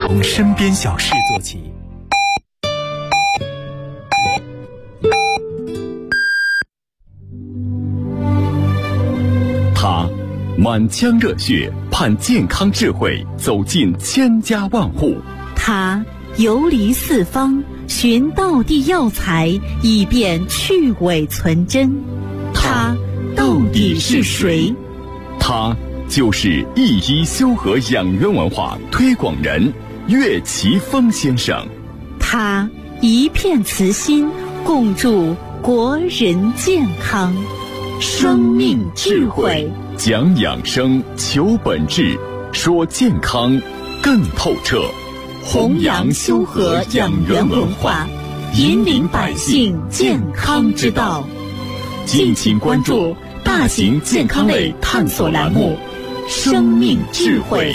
从身边小事做起。他满腔热血，盼健康智慧走进千家万户。 他游离四方，寻道地药材，以便去伪存真。他到底是谁？ 他就是一医修和养元文化推广人岳奇峰先生。 他一片慈心，共筑国人健康。生命智慧， 讲养生，求本质，说健康更透彻。 弘扬修和养元文化，引领百姓健康之道。敬请关注大型健康类探索栏目《生命智慧》。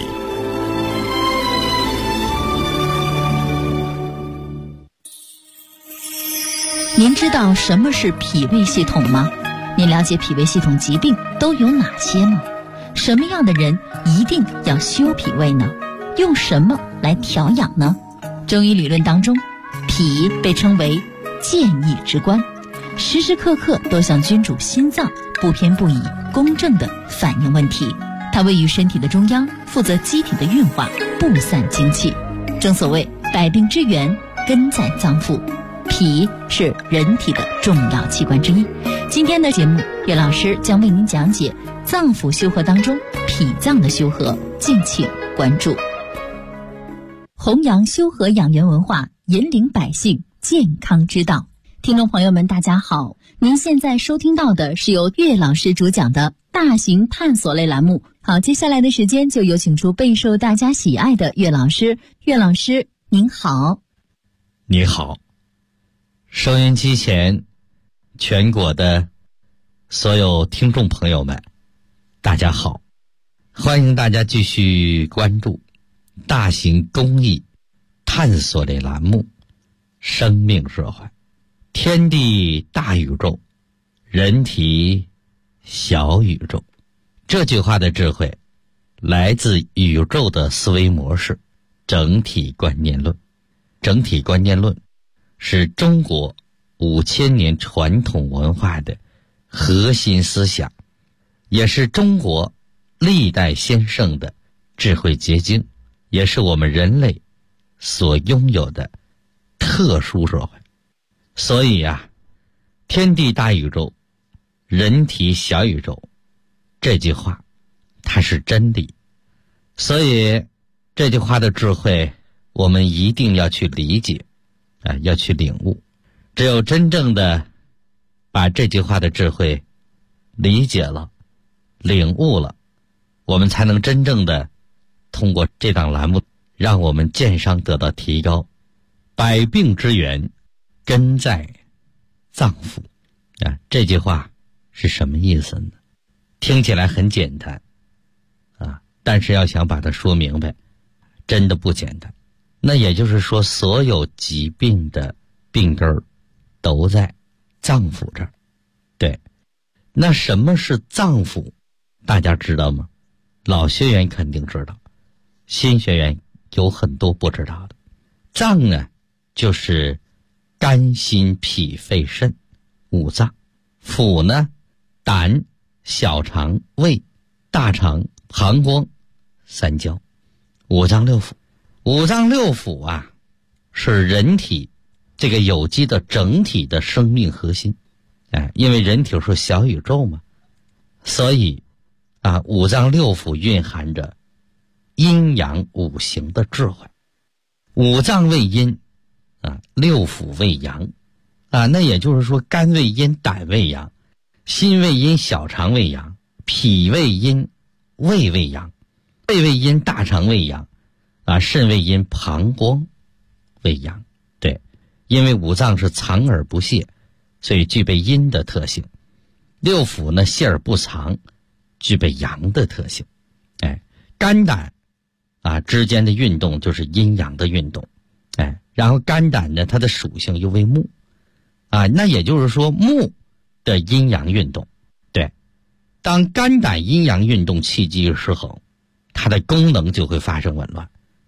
您知道什么是脾胃系统吗？您了解脾胃系统疾病都有哪些吗？什么样的人一定要修脾胃呢？用什么来调养呢？中医理论当中，脾被称为健益之官，时时刻刻都像君主心脏，不偏不倚，公正地反映问题。它位于身体的中央，负责机体的运化，布散精气。正所谓百病之源根在脏腑，脾是人体的重要器官之一。今天的节目，岳老师将为您讲解脏腑修和当中脾脏的修和，敬请关注。弘扬修和养元文化，引领百姓健康之道。听众朋友们大家好，您现在收听到的是由岳老师主讲的大型探索类栏目。好，接下来的时间就有请出备受大家喜爱的岳老师。岳老师您好。 你好，收音机前全国的所有听众朋友们大家好，欢迎大家继续关注大型公益探索类栏目《生命智慧》。天地大宇宙，人体小宇宙。这句话的智慧来自宇宙的思维模式整体观念论。整体观念论是中国5000年传统文化的核心思想，也是中国历代先圣的智慧结晶，也是我们人类所拥有的特殊社会。所以天地大宇宙，人体小宇宙，这句话它是真理。所以这句话的智慧我们一定要去理解要去领悟。只有真正的把这句话的智慧理解了，领悟了，我们才能真正的通过这档栏目让我们健康得到提高。百病之源根在脏腑这句话是什么意思呢？听起来很简单但是要想把它说明白真的不简单。那也就是说，所有疾病的病根儿都在脏腑这儿。对，那什么是脏腑大家知道吗？老学员肯定知道，新学员有很多不知道的。脏呢就是肝心脾肺肾五脏，腑呢胆小肠胃大肠膀胱三焦，五脏六腑。五脏六腑是人体这个有机的整体的生命核心。因为人体是小宇宙嘛，所以五脏六腑蕴含着阴阳五行的智慧。五脏为阴六腑为阳那也就是说，肝为阴，胆为阳，心为阴，小肠为阳，脾为阴，胃为阳，肺为阴，大肠为阳肾为阴，膀胱为阳。对，因为五脏是藏而不泄，所以具备阴的特性。六腑呢泄而不藏，具备阳的特性。肝胆之间的运动就是阴阳的运动。然后肝胆呢它的属性又为木那也就是说木的阴阳运动。对，当肝胆阴阳运动气机失衡，它的功能就会发生紊乱。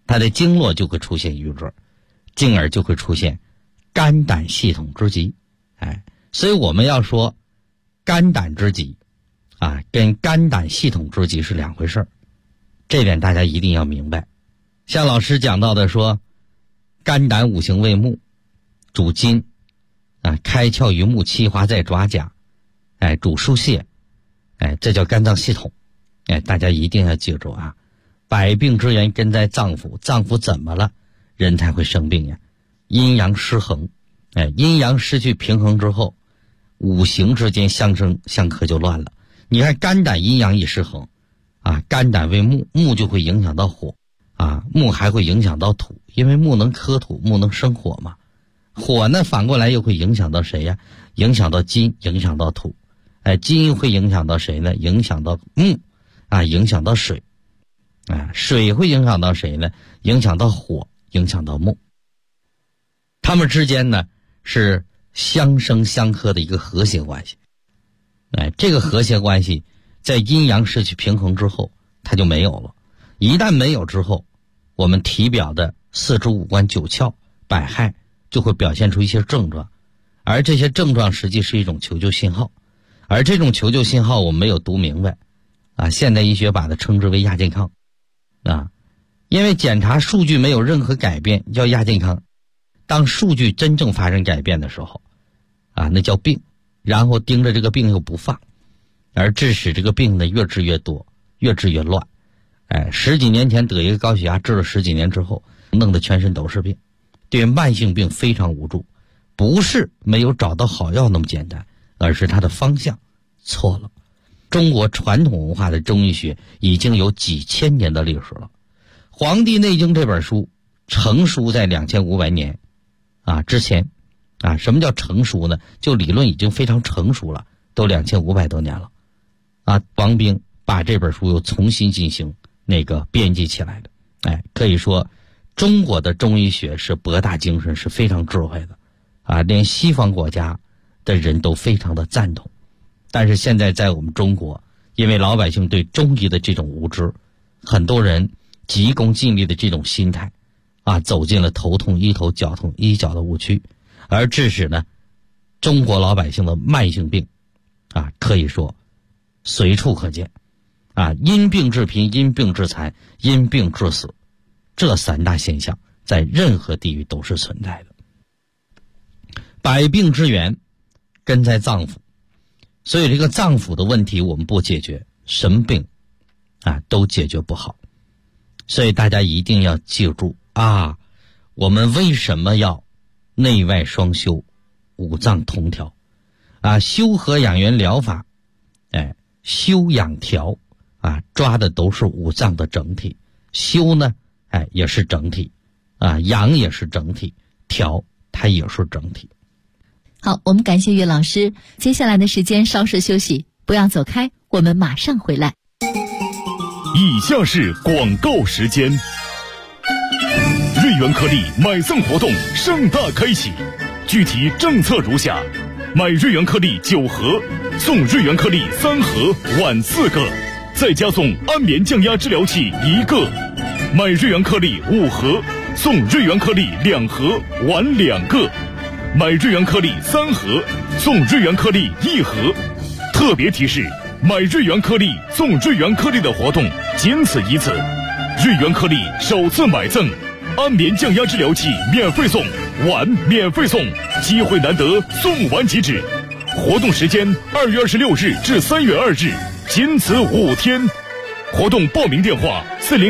它的经络就会出现瘀滞，进而就会出现肝胆系统之疾。所以我们要说肝胆之疾跟肝胆系统之疾是两回事，这点大家一定要明白。像老师讲到的说，肝胆五行为木，主筋开窍于目，气化在爪甲，主疏泄，这叫肝脏系统。大家一定要记住百病之源根在脏腑，脏腑怎么了人才会生病呀？阴阳失衡，阴阳失去平衡之后，五行之间相生相克就乱了。你看肝胆阴阳一失衡肝胆为木，木就会影响到火木还会影响到土，因为木能克土，木能生火嘛。火呢反过来又会影响到谁呀？影响到金，影响到土。金会影响到谁呢？影响到木影响到水。水会影响到谁呢？影响到火，影响到木。它们之间呢是相生相克的一个和谐关系。这个和谐关系在阴阳失去平衡之后它就没有了。一旦没有之后，我们体表的四肢五官九窍百骸就会表现出一些症状，而这些症状实际是一种求救信号，而这种求救信号我们没有读明白现代医学把它称之为亚健康因为检查数据没有任何改变叫亚健康，当数据真正发生改变的时候那叫病，然后盯着这个病又不放，而致使这个病呢越治越多，越治越乱。十几年前得一个高血压，治了十几年之后弄得全身都是病，对慢性病非常无助。不是没有找到好药那么简单，而是它的方向错了。中国传统文化的中医学已经有几千年的历史了。《黄帝内经》这本书成书在2500年之前什么叫成熟呢？就理论已经非常成熟了，都2500多年了王冰把这本书又重新进行编辑起来的。可以说中国的中医学是博大精深，是非常智慧的连西方国家的人都非常的赞同。但是现在在我们中国，因为老百姓对中医的这种无知，很多人急功近利的这种心态走进了头痛医头脚痛医脚的误区，而致使呢中国老百姓的慢性病可以说随处可见因病致贫，因病致残，因病致死，这三大现象在任何地域都是存在的。百病之源根在脏腑，所以这个脏腑的问题我们不解决，什么病都解决不好。所以大家一定要记住我们为什么要内外双修，五脏同调修和养元疗法修养调抓的都是五脏的整体。修呢也是整体养也是整体，调它也是整体。 好，我们感谢岳老师。接下来的时间稍事休息，不要走开，我们马上回来。 以下是广告时间。瑞元颗粒买赠活动盛大开启，具体政策如下：买瑞元颗粒9盒，送瑞元颗粒3盒碗4个，再加送安眠降压治疗器1个；买瑞元颗粒5盒，送瑞元颗粒2盒碗2个；买瑞元颗粒3盒，送瑞元颗粒1盒。特别提示：买瑞元颗粒送瑞元颗粒的活动仅此一次，瑞元颗粒首次买赠安眠降压治疗器免费送，碗免费送，机会难得，送完即止。活动时间2月26日至3月2日，仅此5天。活动报名电话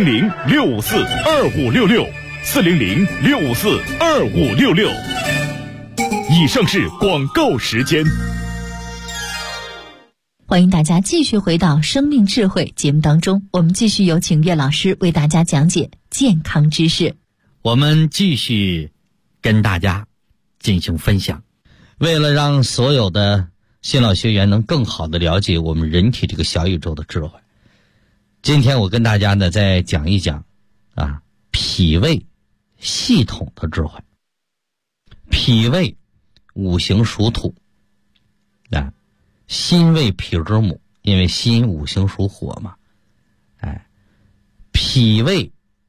400-654-2566 400-654-2566。以上是广告时间。 欢迎大家继续回到生命智慧节目当中，我们继续有请岳老师为大家讲解健康知识。 我们继续跟大家进行分享。为了让所有的新老学员能更好的了解我们人体这个小宇宙的智慧，今天我跟大家呢再讲一讲脾胃系统的智慧。脾胃五行属土心为脾之母，因为心五行属火嘛。脾胃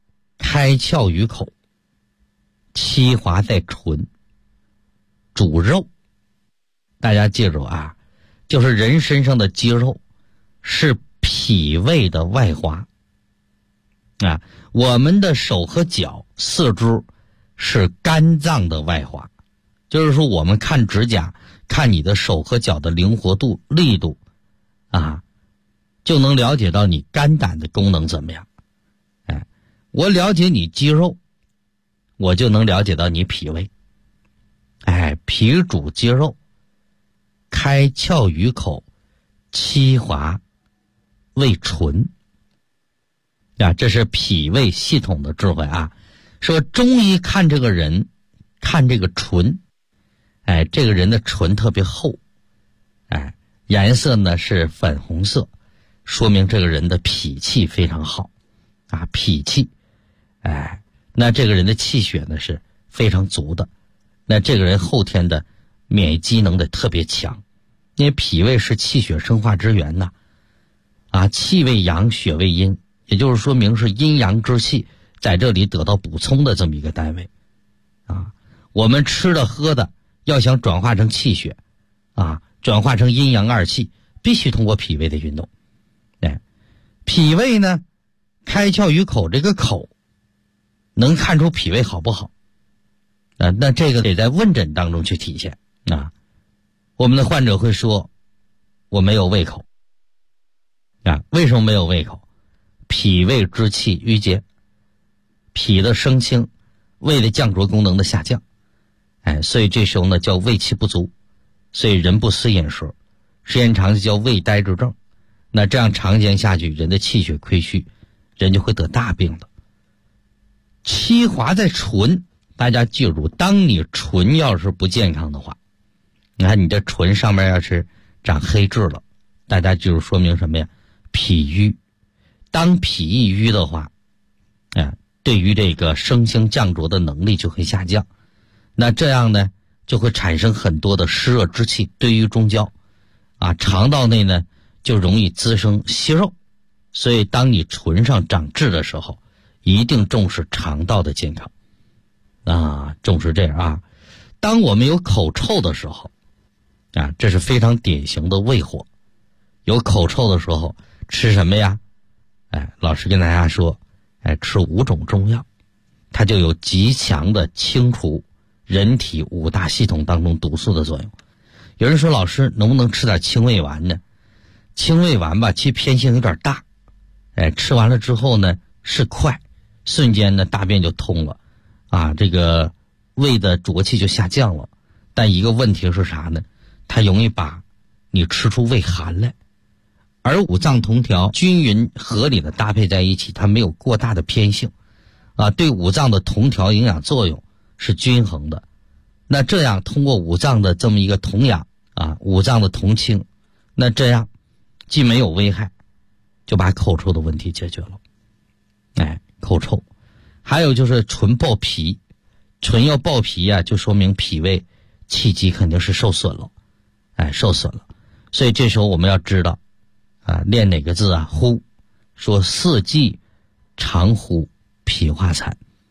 开窍于口，七滑在唇，主肉。大家记住啊，就是人身上的肌肉是脾胃的外滑啊，我们的手和脚、四肢是肝脏的外滑。就是说我们看指甲，看你的手和脚的灵活度、力度啊，就能了解到你肝胆的功能怎么样。我了解你肌肉，我就能了解到你脾胃。脾主肌肉，开窍于口，七滑为唇啊，这是脾胃系统的智慧啊。说中医看这个人，看这个唇，这个人的唇特别厚，颜色呢是粉红色，说明这个人的脾气非常好啊，脾气。那这个人的气血呢是非常足的，那这个人后天的免疫机能得特别强，因为脾胃是气血生化之源呐，气为阳，血为阴，也就是说明是阴阳之气在这里得到补充的这么一个单位我们吃的喝的要想转化成气血转化成阴阳二气，必须通过脾胃的运动。脾胃呢开窍于口，这个口能看出脾胃好不好那这个得在问诊当中去体现我们的患者会说我没有胃口为什么没有胃口？脾胃之气郁结，脾的升清，胃的降浊功能的下降所以这时候呢叫胃气不足，所以人不思饮食，时间长就叫胃呆滞症。那这样长时间下去，人的气血亏虚，人就会得大病的。七滑在唇，大家记住，当你唇要是不健康的话，你看你这唇上面要是长黑痣了，大家记住说明什么呀？脾瘀。当脾一瘀的话对于这个升清降浊的能力就会下降，那这样呢就会产生很多的湿热之气堆于中焦肠道内呢就容易滋生息肉。所以当你唇上长痣的时候，一定重视肠道的健康重视这样当我们有口臭的时候这是非常典型的胃火。有口臭的时候吃什么呀？老师跟大家说吃5种中药，它就有极强的清除人体5大系统当中毒素的作用。有人说老师能不能吃点清胃丸呢？清胃丸吧，其实偏性有点大吃完了之后呢是快，瞬间呢大便就通了这个胃的浊气就下降了。但一个问题是啥呢？它容易把你吃出胃寒来。而五脏同调均匀合理的搭配在一起，它没有过大的偏性对五脏的同调营养作用是均衡的。那这样通过五脏的这么一个同养五脏的同清，那这样既没有危害，就把口臭的问题解决了。口臭还有就是唇爆皮，唇要爆皮就说明脾胃气机肯定是受损了受损了。所以这时候我们要知道练哪个字呼，说四季常呼，脾化残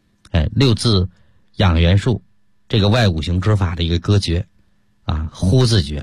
6字养元术，这个外五行之法的一个歌诀呼字诀，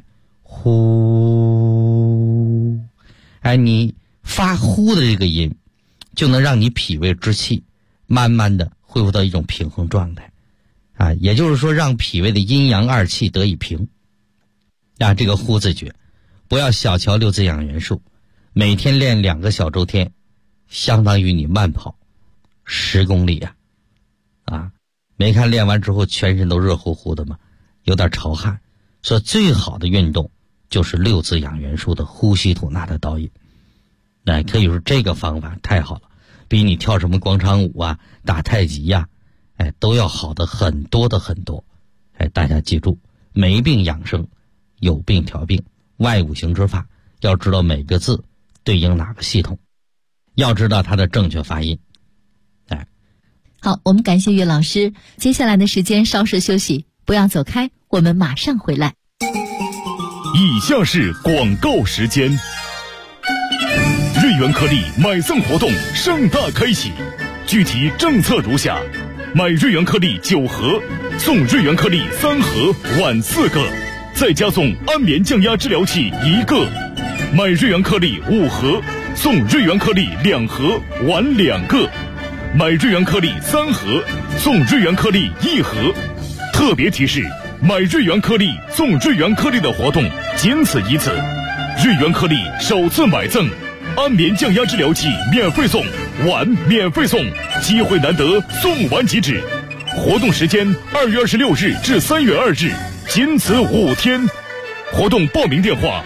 呼你发呼的这个音就能让你脾胃之气慢慢的恢复到一种平衡状态也就是说让脾胃的阴阳二气得以平这个呼字诀不要小瞧6字养元术，每天练2个小周天，相当于你慢跑10公里没看练完之后全身都热乎乎的吗？有点潮汗。所以最好的运动就是6字养元术的呼吸吐纳的导引可以说这个方法太好了，比你跳什么广场舞打太极都要好的很多的很多。大家记住，没病养生，有病调病，外五行之法要知道每个字对应哪个系统，要知道它的正确发音。 好，我们感谢岳老师。接下来的时间稍事休息，不要走开，我们马上回来。 以下是广告时间。瑞元颗粒买赠活动盛大开启， 具体政策如下：买瑞元颗粒9盒，送瑞元颗粒3盒，碗4个，再加送安眠降压治疗器1个；买瑞元颗粒5盒，送瑞元颗粒2盒，碗2个；买瑞元颗粒3盒，送瑞元颗粒1盒。特别提示：买瑞元颗粒送瑞元颗粒的活动仅此一次，瑞元颗粒首次买赠，安眠降压治疗器免费送，碗免费送，机会难得，送完即止。活动时间2月26日至3月2日，仅此5天。活动报名电话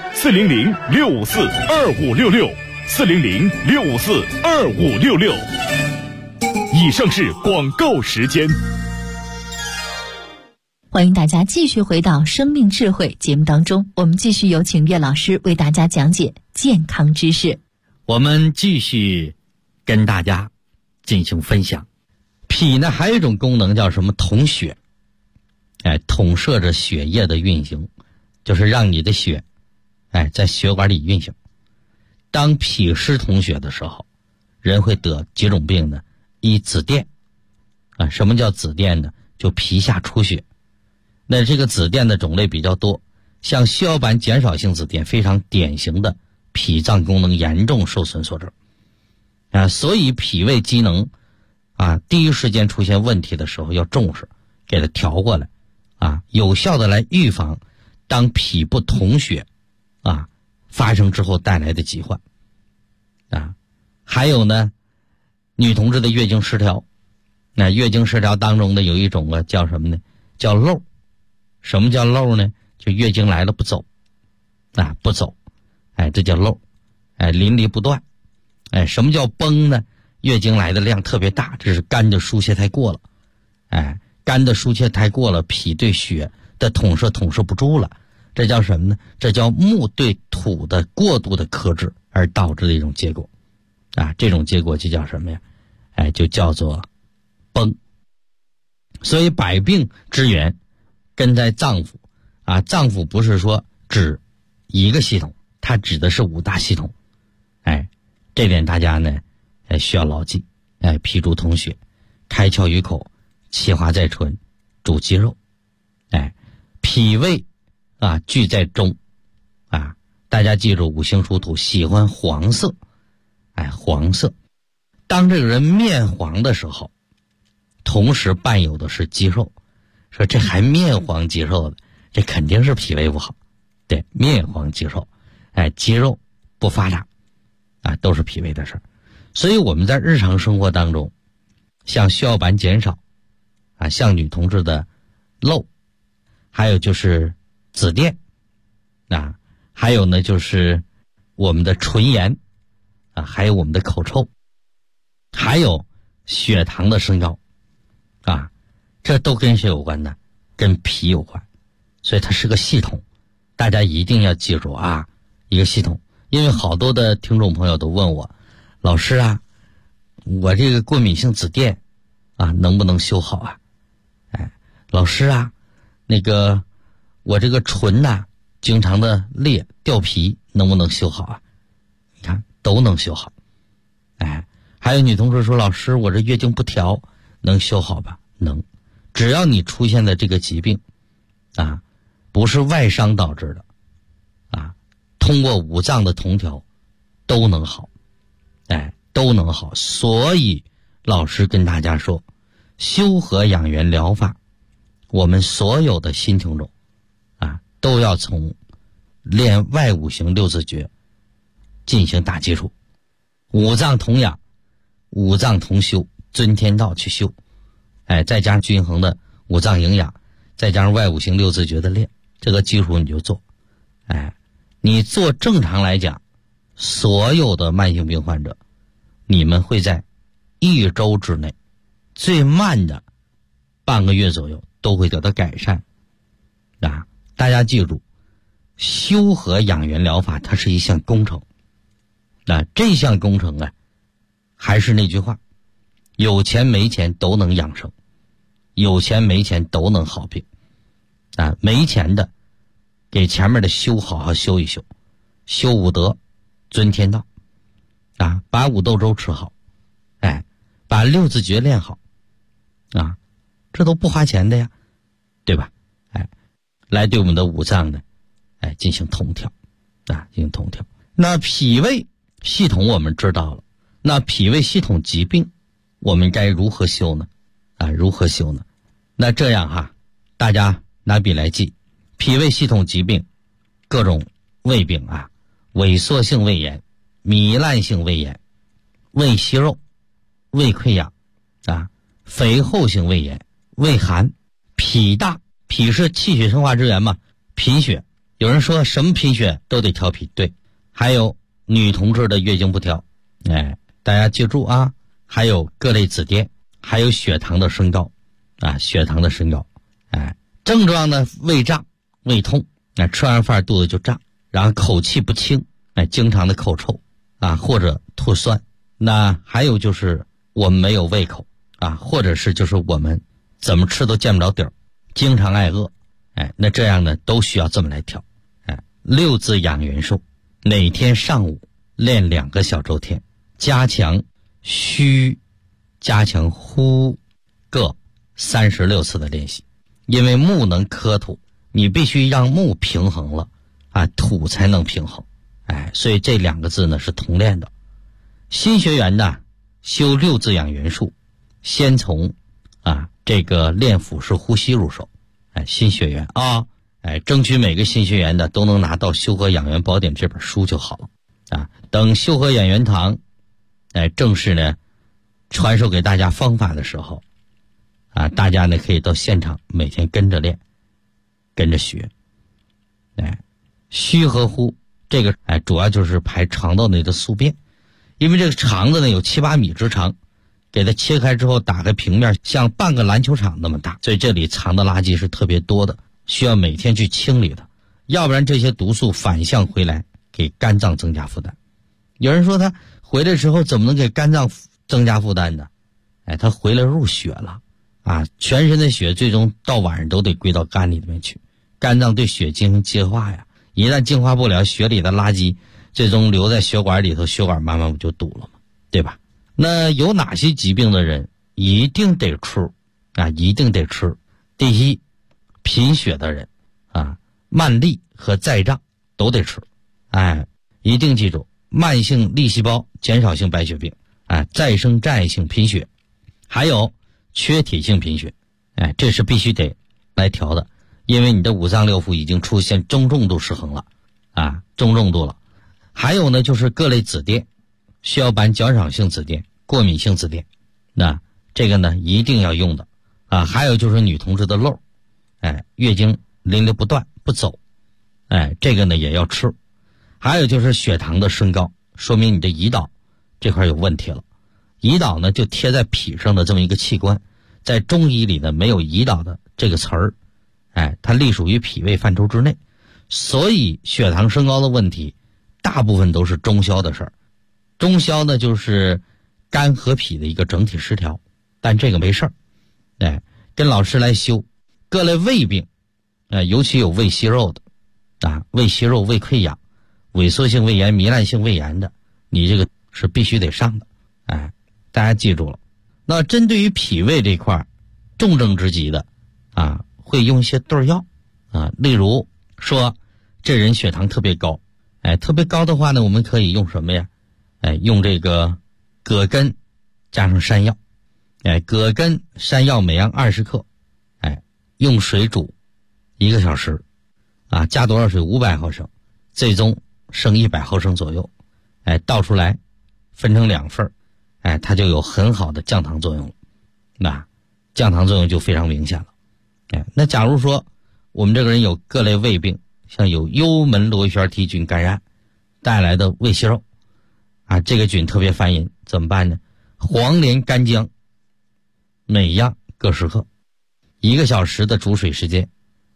400-654-2566，400-654-2566。以上是广告时间。 欢迎大家继续回到生命智慧节目当中，我们继续有请岳老师为大家讲解健康知识。 我们继续跟大家进行分享。脾呢还有一种功能叫什么？统血，统摄着血液的运行，就是让你的血在血管里运行。当脾湿统血的时候，人会得几种病呢？一紫癜什么叫紫癜呢？就皮下出血。那这个紫癜的种类比较多，像血小板减少性紫癜非常典型的脾脏功能严重受损所致所以脾胃机能第一时间出现问题的时候要重视，给它调过来有效的来预防当脾不统血发生之后带来的疾患还有呢，女同志的月经失调，那月经失调当中的有一种叫什么呢？叫漏。什么叫漏呢？就月经来了不走不走这叫漏淋漓不断什么叫崩呢？月经来的量特别大，这是肝的输泄太过了肝的输泄太过了，脾对血的统摄不住了，这叫什么呢？这叫木对土的过度的克制而导致的一种结果这种结果就叫什么呀？就叫做崩。所以百病之源根在脏腑脏腑不是说指一个系统，它指的是5大系统这点大家呢需要牢记脾主统血，开窍于口，气化在唇，主肌肉脾胃聚在中大家记住五行属土，喜欢黄色黄色。当这个人面黄的时候，同时伴有的是肌肉，说这还面黄肌肉的，这肯定是脾胃不好。对，面黄肌肉肌肉不发达都是脾胃的事儿。所以我们在日常生活当中，像血小板减少像女同志的漏，还有就是紫癜还有呢就是我们的唇炎还有我们的口臭，还有血糖的升高这都跟谁有关呢？跟脾有关。所以它是个系统，大家一定要记住一个系统。因为好多的听众朋友都问我，老师我这个过敏性紫癜能不能修好老师那个我这个唇经常的裂掉皮，能不能修好你看都能修好还有女同志说，老师我这月经不调能修好吧？能，只要你出现的这个疾病不是外伤导致的通过五脏的同调都能好都能好。所以老师跟大家说，修和养元疗法，我们所有的新听众都要从练外五行6字诀进行打基础，五脏同养，五脏同修，遵天道去修再加上均衡的五脏营养，再加上外五行6字诀的练，这个基础你就做你做正常来讲，所有的慢性病患者，你们会在1周之内，最慢的半个月左右都会得到改善大家记住，修和养元疗法它是一项工程这项工程还是那句话，有钱没钱都能养生，有钱没钱都能好病没钱的给前面的修好好修一修，修五德，遵天道把五豆粥吃好把六字诀练好啊，这都不花钱的呀，对吧？来对我们的五脏呢进行同调啊，进行同调。那脾胃系统我们知道了，那脾胃系统疾病我们该如何修呢？如何修呢？那这样哈，大家拿笔来记，脾胃系统疾病各种胃病啊，萎缩性胃炎、糜烂性胃炎、胃息肉、胃溃疡啊，肥厚性胃炎、胃寒、脾大，脾是气血生化之源嘛，贫血，有人说什么贫血都得调脾，对，还有女同志的月经不调，大家记住啊，还有各类紫癜，还有血糖的升高啊，血糖的升高，症状呢，胃胀、胃痛，吃完饭肚子就胀，然后口气不清，经常的口臭啊，或者吐酸。那还有就是我们没有胃口啊，或者是就是我们怎么吃都见不着底儿，经常挨饿，那这样呢都需要这么来调。六字养元术，每天上午练2个小周天，加强虚，加强呼，各36次的练习。因为木能克土，你必须让木平衡了啊，土才能平衡。所以这2个字呢是同练的。新学员呢修六字养元术，先从这个练腹式呼吸入手。新学员啊，争取每个新学员呢都能拿到《修和养元宝典》这本书就好了等修和养元堂正式呢传授给大家方法的时候大家呢可以到现场每天跟着练，跟着学。虚和呼这个主要就是排肠道内的宿便，因为这个肠子呢有7-8米之长，给它切开之后打开平面像半个篮球场那么大，所以这里藏的垃圾是特别多的，需要每天去清理它，要不然这些毒素反向回来给肝脏增加负担。有人说他回来之后怎么能给肝脏增加负担呢？他回来入血了全身的血最终到晚上都得归到肝里面去，肝脏对血进行净化呀，一旦净化不了，血里的垃圾最终留在血管里头，血管慢慢不就堵了吗？对吧？那有哪些疾病的人一定得吃一定得吃？第一，贫血的人慢粒和再胀都得吃。一定记住，慢性粒细胞减少性白血病再生障碍性贫血，还有缺铁性贫血，这是必须得来调的，因为你的五脏六腑已经出现中重度失衡了中重度了。还有呢就是各类紫癜，血小板较少性紫癜、过敏性紫癜，那这个呢一定要用的还有就是女同志的漏月经淋漓不断不走，这个呢也要吃。还有就是血糖的升高，说明你的胰岛这块有问题了。胰岛呢就贴在脾上的这么一个器官，在中医里呢没有胰岛的这个词儿，它隶属于脾胃范畴之内，所以血糖升高的问题大部分都是中消的事儿。中消呢就是肝和脾的一个整体失调，但这个没事儿。跟老师来修各类胃病，尤其有胃息肉的胃息肉、胃溃疡、萎缩性胃炎、糜烂性胃炎的，你这个是必须得上的。大家记住了。那针对于脾胃这块重症之疾的会用一些对药例如说这人血糖特别高，特别高的话呢，我们可以用什么呀？用这个葛根加上山药，葛根山药每样20克，用水煮1个小时加多少水？500毫升，最终剩100毫升左右，倒出来分成2份，它就有很好的降糖作用了。那降糖作用就非常明显了。那假如说我们这个人有各类胃病，像有幽门螺旋体菌感染带来的胃息肉这个菌特别烦人，怎么办呢？黄连、干姜每样各10克，1个小时的煮水时间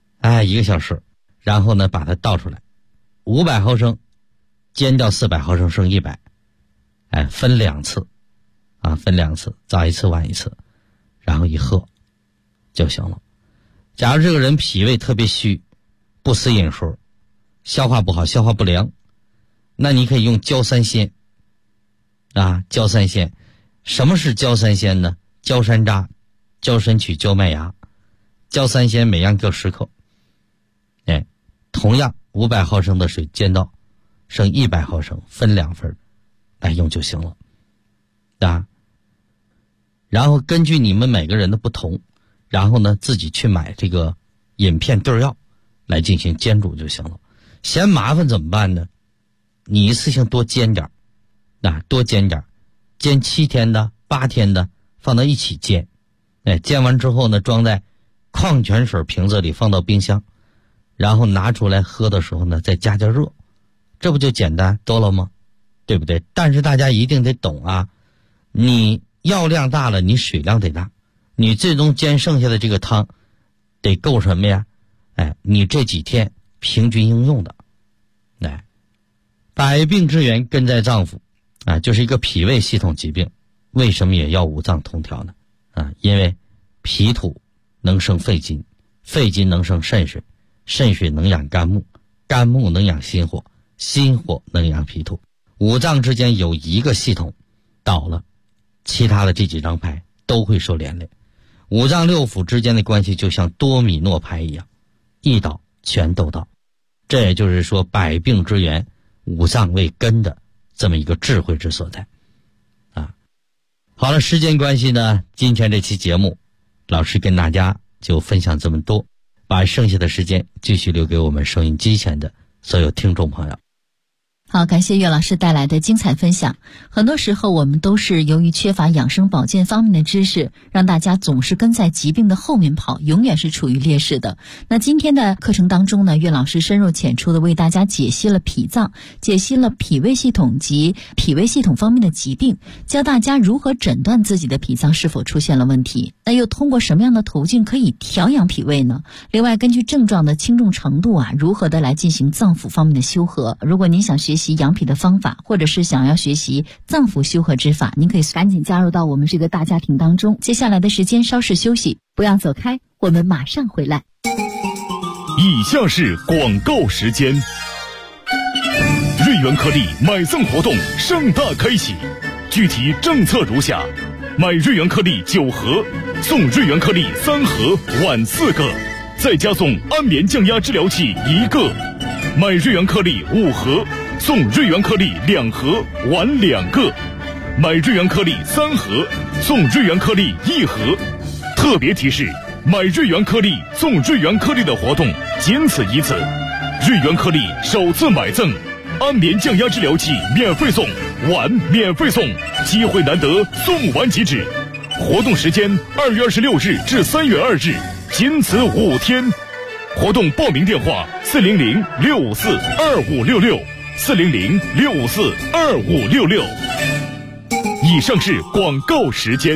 1个小时，然后呢把它倒出来，500毫升煎掉400毫升，剩100，分2次分2次，早一次晚一次，然后一喝就行了。假如这个人脾胃特别虚，不思饮食，消化不好，消化不良，那你可以用焦三仙焦三仙什么是焦三仙呢？焦山楂、焦参曲、焦麦芽、焦三仙每样各10克。同样500毫升的水煎到剩100毫升，分2份来用就行了啊。然后根据你们每个人的不同，然后呢自己去买这个饮片对药来进行煎煮就行了。嫌麻烦怎么办呢？你一次性多煎点多煎点，煎7天的、8天的放到一起煎。煎完之后呢，装在矿泉水瓶子里放到冰箱，然后拿出来喝的时候呢再加热，这不就简单多了吗？对不对？但是大家一定得懂啊，你药量大了，你水量得大，你最终煎剩下的这个汤得够什么呀？你这几天平均应用的。百病之源根在脏腑就是一个脾胃系统疾病。为什么也要五脏通调呢？因为脾土能生肺金，肺金能生肾水，肾水能养肝木，肝木能养心火，心火能养脾土。五脏之间有一个系统倒了，其他的这几张牌都会受连累。五脏六腑之间的关系就像多米诺牌一样，一倒全都倒。这也就是说百病之源五脏为根的这么一个智慧之所在好了，时间关系呢，今天这期节目老师跟大家就分享这么多，把剩下的时间继续留给我们收音机前的所有听众朋友。 好，感谢岳老师带来的精彩分享。很多时候我们都是由于缺乏养生保健方面的知识，让大家总是跟在疾病的后面跑，永远是处于劣势的。那今天的课程当中呢，岳老师深入浅出的为大家解析了脾脏，解析了脾胃系统及脾胃系统方面的疾病，教大家如何诊断自己的脾脏是否出现了问题。那又通过什么样的途径可以调养脾胃呢？另外根据症状的轻重程度如何的来进行脏腑方面的修和。如果您想学习养脾的方法，或者是想要学习脏腑修和之法，您可以赶紧加入到我们这个大家庭当中。接下来的时间稍事休息，不要走开，我们马上回来。 以下是广告时间。瑞元颗粒买赠活动盛大开启，具体政策如下：买瑞元颗粒9盒，送瑞元颗粒3盒，碗4个，再加送安眠降压治疗器1个；买瑞元颗粒5盒，送瑞元颗粒2盒，碗2个；买瑞元颗粒3盒，送瑞元颗粒1盒。特别提示：买瑞元颗粒送瑞元颗粒的活动仅此一次，瑞元颗粒首次买赠，安眠降压治疗器免费送，碗免费送，机会难得，送完即止。活动时间2月26日至3月2日，仅此5天。活动报名电话400-654-2566，400-654-2566。以上是广告时间。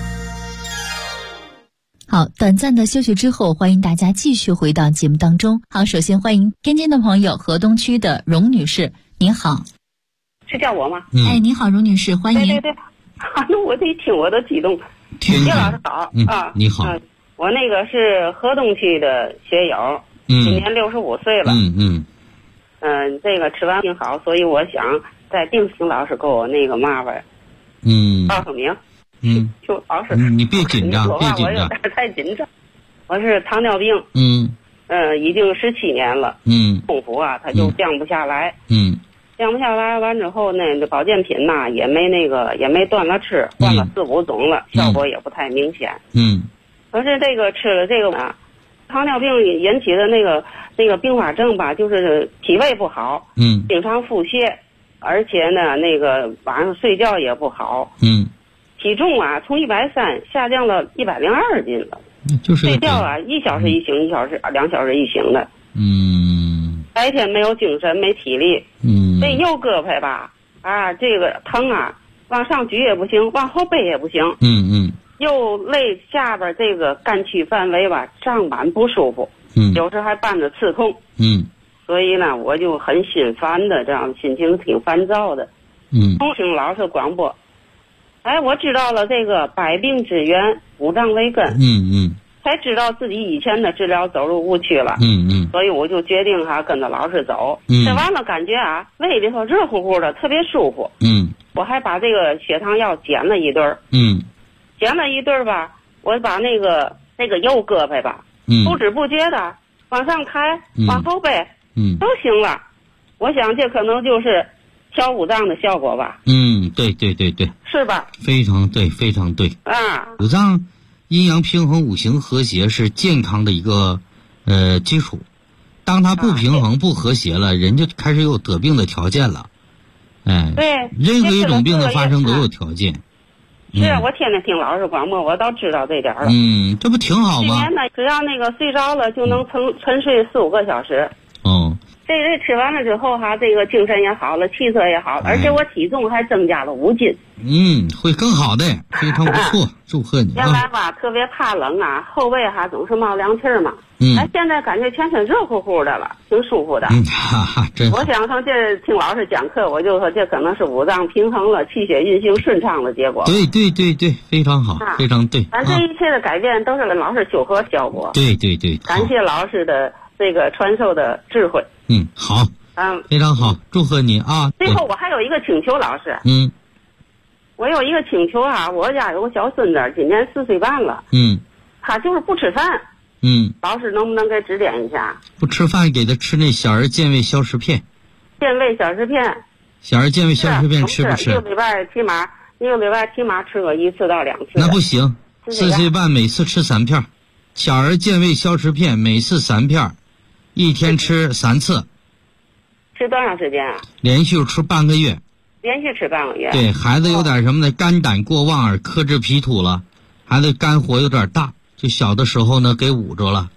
好，短暂的休息之后，欢迎大家继续回到节目当中。好，首先欢迎天津的朋友，河东区的荣女士，您好。 是叫我吗？ 您好，荣女士，欢迎。 对，那我这一听我都激动。叶老师好你好。 我那个是河东区的学友，今年65岁了。这个吃完挺好，所以我想再定请老师给我那个麻烦。报个名。就老师， 你别紧张，别紧张， 我有点太紧张。我是糖尿病，已经17年了，空腹它就降不下来，降不下来，完之后呢，这保健品呐也没断了吃，换了4、5种了，效果也不太明显，可是这个吃了这个糖尿病引起的那个并发症吧，就是脾胃不好，经常腹泻，而且呢那个晚上睡觉也不好，体重从130下降了102斤了， 就是睡觉1小时一醒，1小时2小时一醒的，白天没有精神，没体力，这右胳膊吧，这个疼往上举也不行，往后背也不行，右肋下边这个肝区范围吧，上板不舒服，有时还伴着刺痛，所以呢，我就很心烦的，这样心情挺烦躁的，通听老师广播。我知道了这个百病之源，五脏为根，才知道自己以前的治疗走入误区了，所以我就决定跟着老师走，吃完了感觉胃里头热乎乎的，特别舒服， 我还把这个血糖药减了一顿儿。减了一顿儿吧，我把那个右胳膊吧，不知不觉的往上抬，往后背，都行了。我想这可能就是调五脏的效果吧。 对， 是吧？ 非常对，非常对啊！ 五脏阴阳平衡，五行和谐是健康的一个基础。当它不平衡、不和谐了，人就开始有得病的条件了。 对， 任何一种病的发生都有条件。 是我天天听老师广播，我倒知道这点了。 这不挺好吗？ 去年呢，只要那个睡着了，就能沉睡4-5个小时。这吃完了之后哈，这个精神也好了，气色也好了，而且我体重还增加了5斤。 会更好的，非常不错，祝贺你。 原来吧，特别怕冷啊，后背还总是冒凉气儿嘛。现在感觉全身热乎乎的了，挺舒服的。 真好。 我想从这听老师讲课，我就说这可能是五脏平衡了，气血运行顺畅的结果。 对，非常好，非常对。 咱这一切的改变都是老师修和效果。 对， 感谢老师的这个传授的智慧。 好，非常好，祝贺你啊！ 最后我还有一个请求，老师。我有一个请求啊，我家有个小孙子，今年4岁半了。他就是不吃饭。老师能不能给指点一下？ 不吃饭，给他吃那小儿健胃消食片。 健胃消食片。 小儿健胃消食片吃不吃？ 一个礼拜起码吃个1次到2次。 那不行，4岁半每次吃3片。小儿健胃消食片每次3片，1天吃3次。 吃多长时间啊？ 连续吃半个月。 连续吃半个月。 对，孩子有点什么呢？肝胆过旺而克制脾土了，孩子肝火有点大，就小的时候呢给捂着了。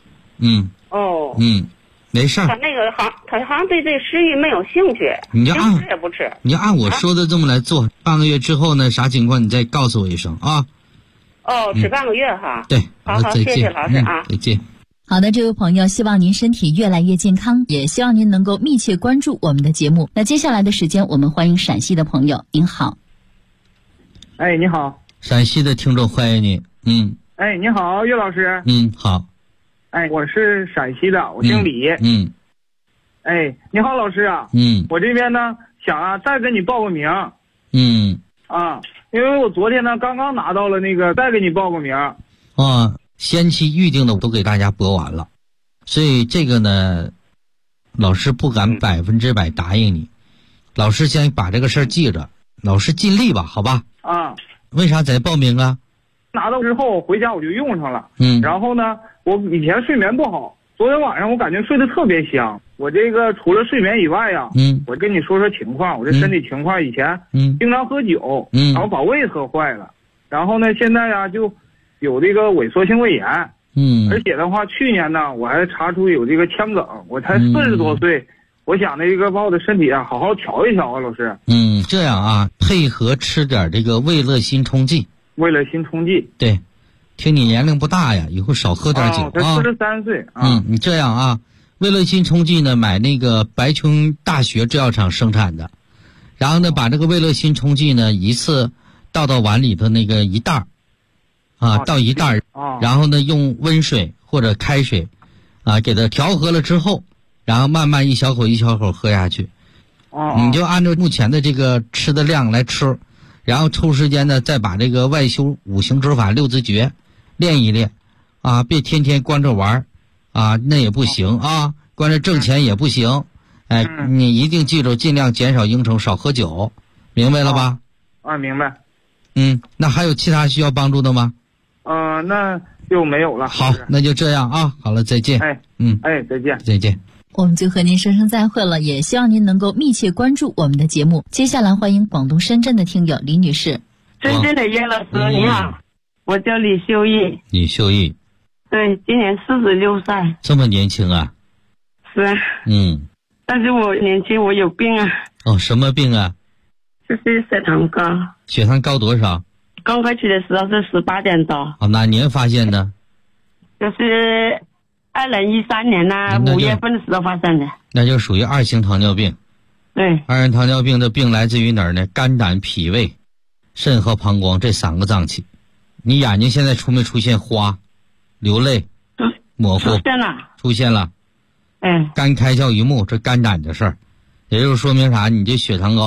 没事儿。 他好像对这食欲没有兴趣， 你就吃也不吃。 你就按我说的这么来做，半个月之后呢，啥情况你再告诉我一声啊。 吃半个月哈。 对， 好，谢谢老师啊。 再见。 好的，这位朋友，希望您身体越来越健康，也希望您能够密切关注我们的节目。那接下来的时间，我们欢迎陕西的朋友，您好。 你好。 陕西的听众欢迎你。 你好，岳老师。 好。 我是陕西的，我姓李。你好，老师啊。我这边呢想再给你报个名。因为我昨天呢刚刚拿到了那个，再给你报个名。 先期预定的我都给大家播完了，所以这个呢，老师不敢100%答应你。老师先把这个事儿记着，老师尽力吧，好吧？为啥在报名啊？ 拿到之后回家我就用上了。然后呢，我以前睡眠不好，昨天晚上我感觉睡得特别香。我这个除了睡眠以外呀，我跟你说情况，我这身体情况以前经常喝酒，然后把胃喝坏了，然后呢现在呀就有这个萎缩性胃炎。而且的话，去年呢我还查出有这个腔梗，我才40多岁，我想这个把我的身体好好调一调啊，老师。 这样啊，配合吃点这个胃乐心冲剂。 胃乐心冲剂。 对，听你年龄不大呀，以后少喝点酒啊。 才43岁你这样啊，胃乐心冲剂呢，买那个白琼大学制药厂生产的，然后呢把这个胃乐心冲剂呢一次倒到碗里头那个1袋倒1袋，然后呢用温水或者开水给它调和了之后，然后慢慢一小口一小口喝下去。你就按照目前的这个吃的量来吃，然后抽时间呢再把这个外修五行之法6字诀练一练别天天关着玩那也不行关着挣钱也不行。你一定记住，尽量减少应酬，少喝酒，明白了吧？ 明白。 那还有其他需要帮助的吗？ 那就没有了。 好，那就这样好了，再见。 再见。 再见。 我们就和您说声再会了，也希望您能够密切关注我们的节目。接下来欢迎广东深圳的听友李女士。 深圳的岳老师你好，我叫李秀义。 李秀义。 对，今年46岁。 这么年轻啊？ 是啊。但是我年轻，我有病啊。 什么病啊？ 就是血糖高。 血糖高多少？ 刚开始的时候是18点多。 哪年发现的？ 就是2013年5月份的时候发生的。 那就属于2型糖尿病。 对。 2型糖尿病的病来自于哪儿呢？肝胆脾胃、肾和膀胱这3个脏器。你眼睛现在出没出现花、流泪、模糊？出现了。肝开窍于目，这肝胆的事儿，也就是说明啥？你这血糖高，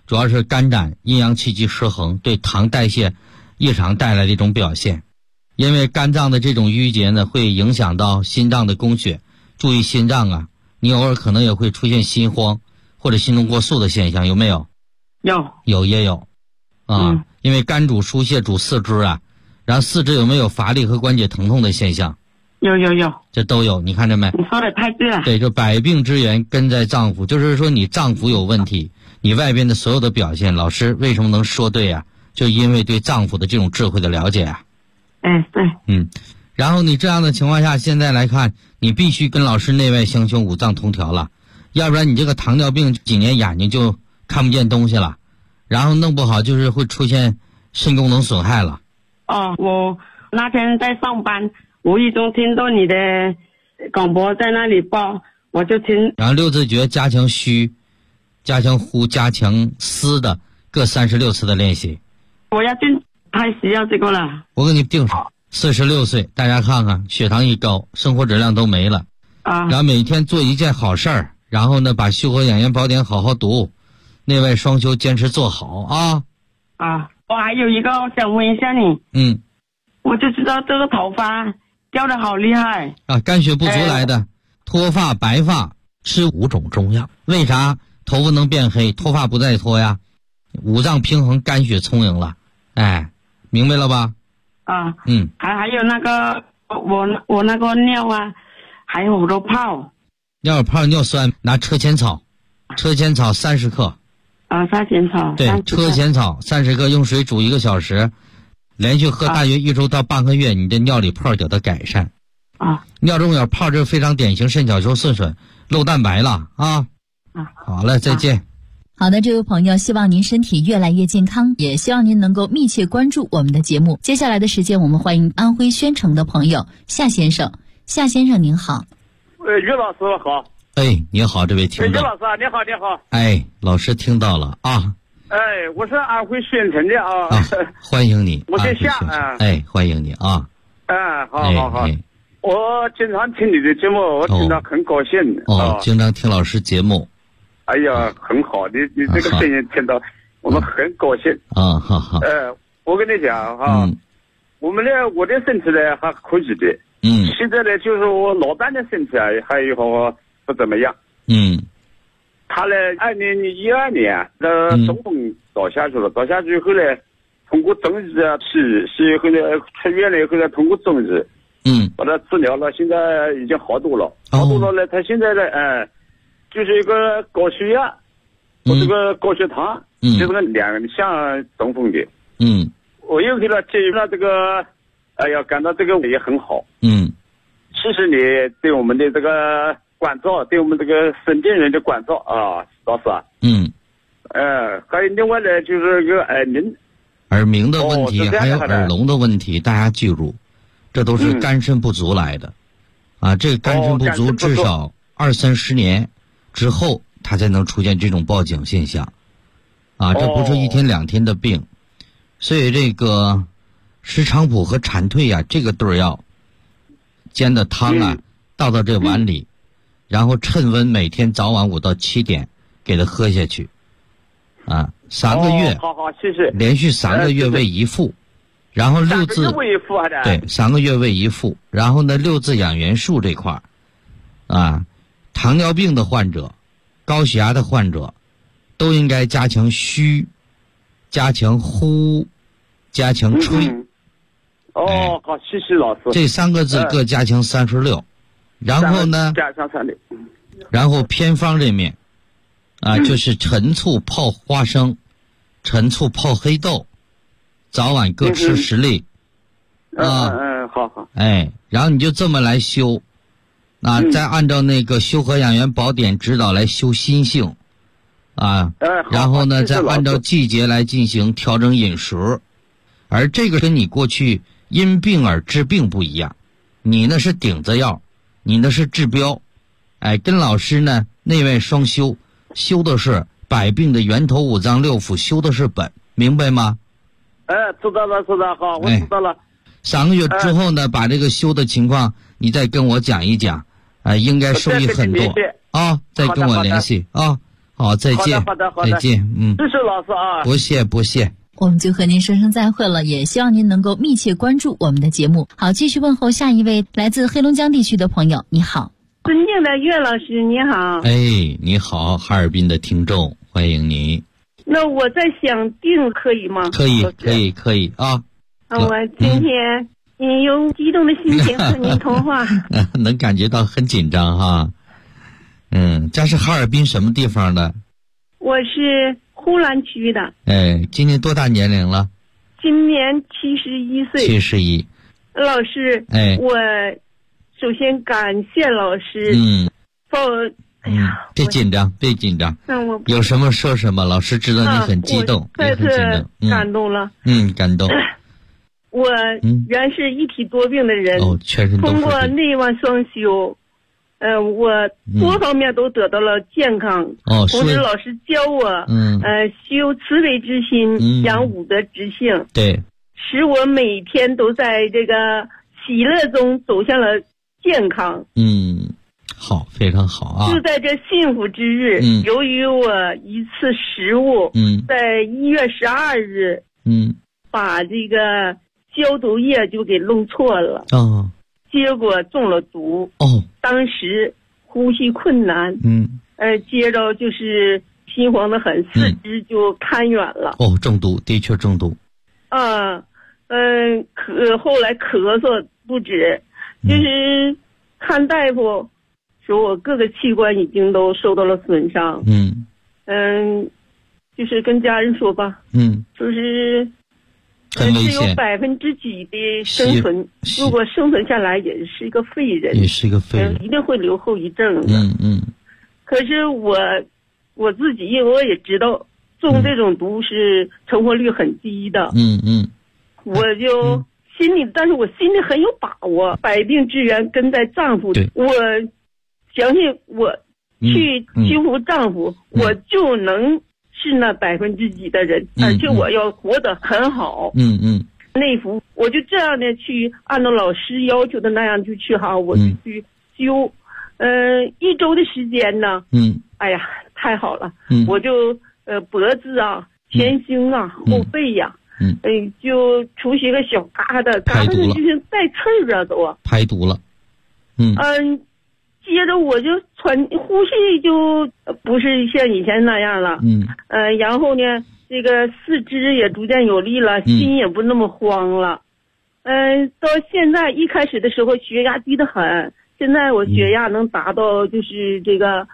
主要是肝胆阴阳气机失衡，对糖代谢异常带来的一种表现。因为肝脏的这种淤结呢，会影响到心脏的供血。注意心脏啊，你偶尔可能也会出现心慌或者心动过速的现象，有没有？也有啊。因为肝主疏泄，主四肢啊，然后四肢有没有乏力和关节疼痛的现象？ 有， 这都有，你看着没？ 你说的太对了。 对，这百病之源根在脏腑，就是说你脏腑有问题，你外边的所有的表现，老师为什么能说对啊？就因为对脏腑的这种智慧的了解啊。 对。 然后你这样的情况下，现在来看，你必须跟老师内外相修，五脏同调了，要不然你这个糖尿病几年眼睛就看不见东西了，然后弄不好就是会出现肾功能损害了。 我那天在上班，无意中听到你的广播在那里报，我就听。然后六字诀加强虚、加强呼、加强思的各36次的练习。 我要定，太需要这个了。 我给你定上。46岁，大家看看，血糖一高，生活质量都没了然后每天做一件好事儿，然后呢，把《修和养颜宝典》好好读，内外双修坚持做好啊。 我还有一个想问一下你。我就知道这个头发掉的好厉害肝血不足来的，脱发、白发，吃5种中药。为啥头发能变黑，脱发不再脱呀？五脏平衡，肝血充盈了。明白了吧？ 还有那个我那个尿啊，还有好多泡。 尿泡、尿酸，拿车前草30克。 车前草。 对，车前草30克，用水煮1个小时，连续喝大约1周到半个月，你的尿里泡就得改善。尿中有泡，这非常典型肾小球受损、漏蛋白了好了，再见。 好的，这位朋友，希望您身体越来越健康，也希望您能够密切关注我们的节目。接下来的时间，我们欢迎安徽宣城的朋友夏先生。夏先生您好。 于老师好。 你好，这位听众。 于老师你好。 老师听到了我是安徽宣城的欢迎你。 我姓夏欢迎你好。我经常听你的节目，我听到很高兴经常听老师节目。 很好，你这个声音听到我们很高兴好。 我跟你讲我的身体呢还可以的。现在呢就是我老伴的身体还有不怎么样。他呢2012年中风倒下去了，倒下去以后呢，通过中医西以后呢，出院了以后呢，通过中医把他治疗了，现在已经好多了。呢，他现在呢就是一个高血压和这个高血糖，这个两项中风的。我又给他建议了这个，感到这个也很好。其实你对我们的这个关照，对我们这个身边人的关照老师还有另外呢，就是一个耳鸣的问题，还有耳聋的问题，大家记住，这都是肝肾不足来的这个肝肾不足至少20-30年之后，它才能出现这种报警现象这不是1天2天的病。所以这个石菖蒲和蝉蜕这个对药煎的汤倒到这碗里，然后趁温每天早晚5到7点给它喝下去3个月。 好，谢谢。 连续3个月喂一副，然后6字对3个月喂一副，然后呢6字养元术这块糖尿病的患者、高血压的患者都应该加强虚、加强呼、加强吹。 好，谢谢老师。 这3个字各加强36，然后呢， 加强36， 然后偏方这面就是陈醋泡花生，陈醋泡黑豆，早晚各吃10粒。 好。 然后你就这么来修。再按照那个《修和养颜宝典》指导来修心性然后呢再按照季节来进行调整饮食。而这个跟你过去因病而治病不一样，你呢是顶子药，你呢是治标。跟老师呢内外双修，修的是百病的源头五脏六腑，修的是本，明白吗？ 知道了，好，我知道了。 3个月之后呢，把这个修的情况你再跟我讲一讲，应该受益很多再跟我联系好，再见。 好的， 再见。 支持老师啊。 不谢。 我们就和您说声再会了，也希望您能够密切关注我们的节目。好，继续问候下一位来自黑龙江地区的朋友，你好。 尊敬的岳老师，你好。 你好，哈尔滨的听众，欢迎您。 那我在想定可以吗？ 可以啊。 我今天用激动的心情和您通话。 能感觉到很紧张哈。这是哈尔滨什么地方的？ 我是呼兰区的。 今年多大年龄了？ 今年71岁。 71。 老师，我首先感谢老师。 别紧张。有什么说什么，老师知道你很激动， 再次感动了。 感动。 我原是一体多病的人， 全身都是病。 通过内外双修，我多方面都得到了健康。同时老师教我，修慈悲之心，养武德之性， 对， 使我每天都在这个喜乐中走向了健康。 好，非常好啊！ 就在这幸福之日，由于我一次失误，在1月12日，把这个消毒液就给弄错了，结果中了毒。当时呼吸困难，接着就是心慌的很，四肢就看远了。 中毒，的确中毒。 后来咳嗽不止，就是看大夫说我各个器官已经都受到了损伤。就是跟家人说吧，就是只有几% 的生存，如果生存下来也是一个废人，一定会留后遗症的。可是我自己我也知道中这种毒是成活率很低的。我就但是我心里很有把握，百病之源根在脏腑。我相信我去修复脏腑，我就能是那几% 的人，而且我要活得很好。内服我就这样的去按照老师要求的那样就去哈，我就去修，1周的时间呢。哎呀，太好了。我就脖子啊、前胸啊、后背呀，就出现个小疙瘩，就是带刺儿啊，都排毒了。 接着我就呼吸就不是像以前那样了。然后呢，这个四肢也逐渐有力了，心也不那么慌了。到现在一开始的时候血压低得很，现在我血压能达到就是这个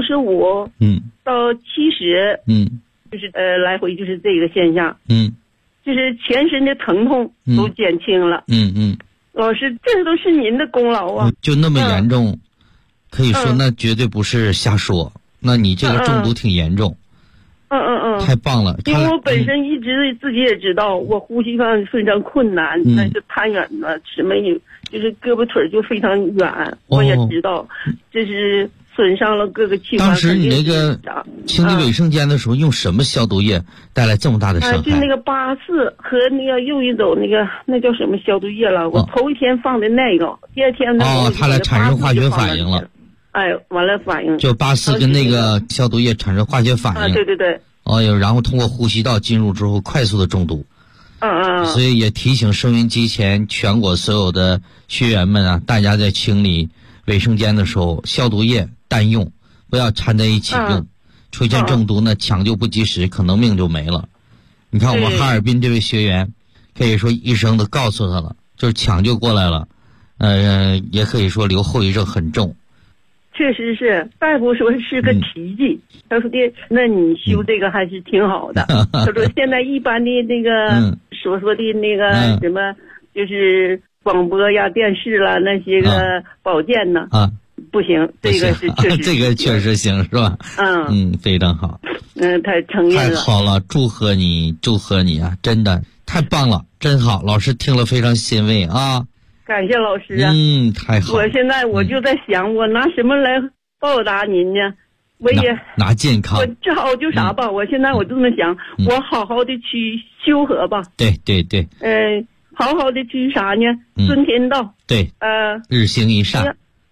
65到70，就是来回就是这个现象。就是全身的疼痛都减轻了。老师，这都是您的功劳啊！ 就那么严重，可以说那绝对不是瞎说。那你这个中毒挺严重。太棒了！ 因为我本身一直自己也知道，我呼吸上非常困难，但是太远了，什么也就是胳膊腿就非常远。我也知道，这是损伤了各个器官。 当时你那个清理卫生间的时候，用什么消毒液带来这么大的伤害？ 就那个84和那个又一种那叫什么消毒液了？我头一天放的那个，第二天它来产生化学反应了。 完了反应就84跟那个消毒液产生化学反应。 对。 然后通过呼吸道进入之后快速的中毒。所以也提醒收音机前全国所有的学员们啊，大家在清理卫生间的时候，消毒液单用，不要掺在一起用。出现中毒呢，抢救不及时，可能命就没了。你看我们哈尔滨这位学员，可以说医生都告诉他了，就是抢救过来了，也可以说留后遗症很重。 确实是，大夫说是个奇迹。他说的，那你修这个还是挺好的。他说现在一般的那个所说的那个什么，就是广播呀、电视啦那些个保健呢，不行，这个是确实， 这个确实行是吧？非常好。 他承认了。 太好了，祝贺你啊！真的太棒了，真好，老师听了非常欣慰啊。 感谢老师啊！ 太好了。 我现在我就在想，我拿什么来报答您呢？我也拿健康。 我只好就啥吧。我现在我这么想，我好好的去修和吧。 对。 好好的去啥呢？遵天道。 对。日行一善。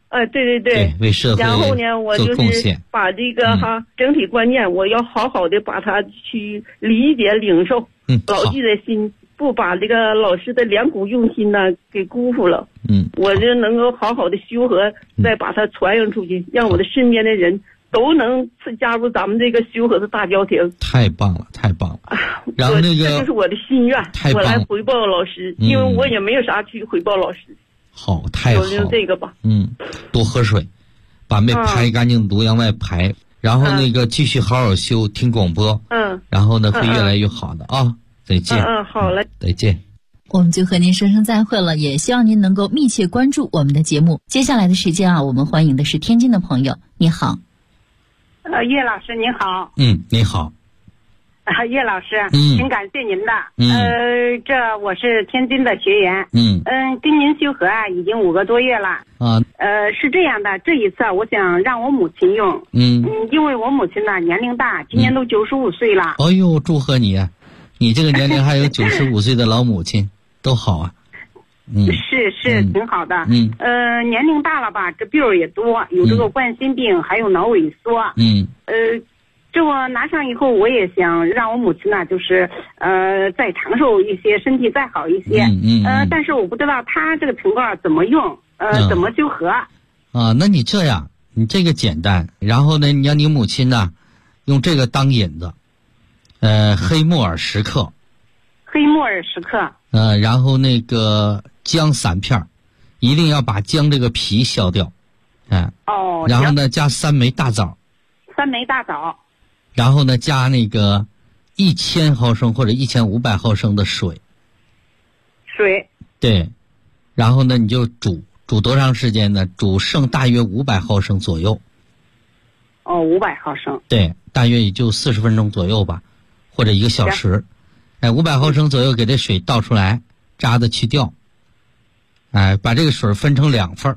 对， 为社会然后呢，我就是把这个整体观念，我要好好的把它去理解领受，牢记在心，不把这个老师的良苦用心呢给辜负了。我就能够好好的修和，再把它传扬出去，让我的身边的人都能加入咱们这个修和的大家庭。 太棒了，太棒了！然后这就是我的心愿，我来回报老师，因为我也没有啥去回报老师。 好，太好了， 就这个吧。 多喝水，把脉排干净，毒向外排，然后继续好好修，听广播。然后呢，会越来越好的啊！再见。 好嘞， 再见。 我们就和您说声再会了，也希望您能够密切关注我们的节目。接下来的时间我们欢迎的是天津的朋友，你好。 叶老师您好。 你好。 叶老师，挺感谢您的。这我是天津的学员。跟您修和已经5个多月了。是这样的，这一次我想让我母亲用。因为我母亲呢年龄大，今年都95岁了。 哎呦，祝贺你！你这个年龄还有95岁的老母亲，都好啊。 是挺好的。年龄大了吧，这病儿也多，有这个冠心病，还有脑萎缩。这我拿上以后，我也想让我母亲呢，就是再长寿一些，身体再好一些。但是我不知道她这个情况怎么用，怎么修和。 那你这样，你这个简单，然后呢，你让你母亲呢，用这个当引子，黑木耳10克。 黑木耳10克。 然后姜3片，一定要把姜这个皮削掉。然后呢，加3枚大枣。 3枚大枣。 然后呢，加1000毫升或者1500毫升的水。对，然后呢，你就煮多长时间呢？煮剩大约500毫升左右。 500毫升。 对，大约也就40分钟左右吧，或者1个小时。500毫升左右，给这水倒出来，渣子去掉。把这个水分成2份。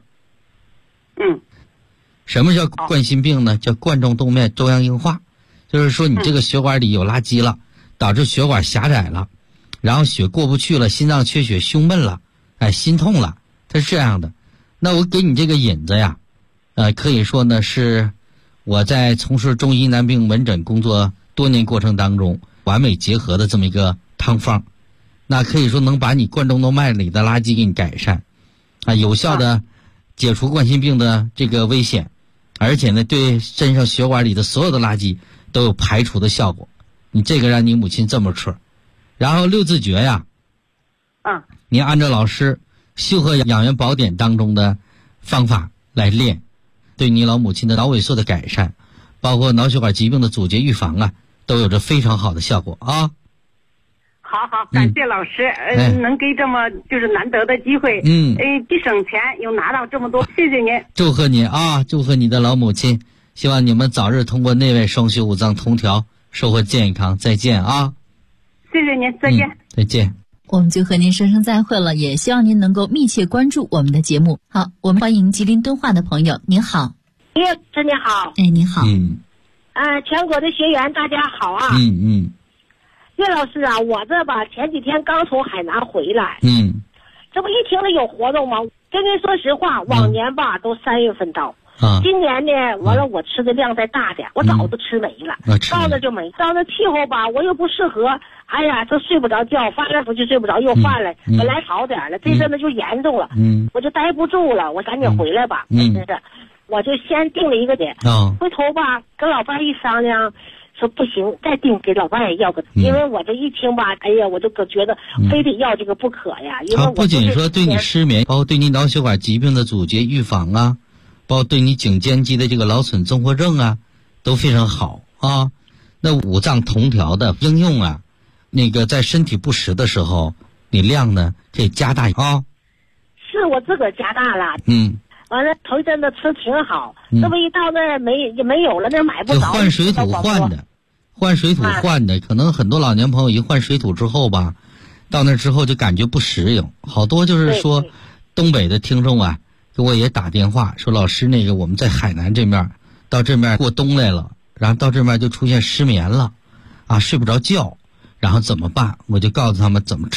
什么叫冠心病呢？叫冠状动脉粥样硬化。就是说你这个血管里有垃圾了，导致血管狭窄了，然后血过不去了，心脏缺血，胸闷了，心痛了，它是这样的。那我给你这个引子呀，可以说呢是我在从事中医男病门诊工作多年过程当中完美结合的这么一个汤方，那可以说能把你冠状动脉里的垃圾给你改善，有效的解除冠心病的这个危险，而且呢对身上血管里的所有的垃圾都有排除的效果。你这个让你母亲这么吃，然后6字诀呀，你按照老师修和养元宝典当中的方法来练，对你老母亲的脑萎缩的改善，包括脑血管疾病的阻截预防都有着非常好的效果啊。 好，感谢老师，能给这么就是难得的机会，既省钱又拿到这么多，谢谢您。 祝贺你啊，祝贺你的老母亲，希望你们早日通过内外双修5脏同调，收获健康。再见啊！ 谢谢您，再见。 再见。 我们就和您说声再会了，也希望您能够密切关注我们的节目。好，我们欢迎吉林敦化的朋友，您好。 叶老师你好。 你好。 全国的学员大家好啊。叶老师啊，我这吧前几天刚从海南回来，这不一听了有活动吗？跟您说实话，往年吧都3月份到，今年呢，完了我吃的量再大点，我早都吃没了，到那就没，到那气候吧我又不适合，哎呀，这睡不着觉，翻来覆去睡不着，又犯了，本来好点了，这阵子就严重了，我就待不住了，我赶紧回来吧，真是，我就先定了一个点，回头吧跟老伴一商量。说不行，再定给老伴也要个，因为我这一听吧，哎呀，我就可觉得非得要这个不可呀。因为我不仅说对你失眠，包括对你脑血管疾病的阻截预防啊，包括对你颈肩肌的这个劳损综合症啊，都非常好啊。那5脏同调的应用啊，在身体不适的时候，你量呢可以加大啊。 是我自个儿加大了。完了，头一阵子吃挺好，这不一到那儿没有了，那买不着。 换水土换的，可能很多老年朋友一换水土之后吧，到那之后就感觉不适应。好多就是说，东北的听众啊，给我也打电话说，老师我们在海南这面，到这面过冬来了，然后到这面就出现失眠了，睡不着觉，然后怎么办？我就告诉他们怎么吃。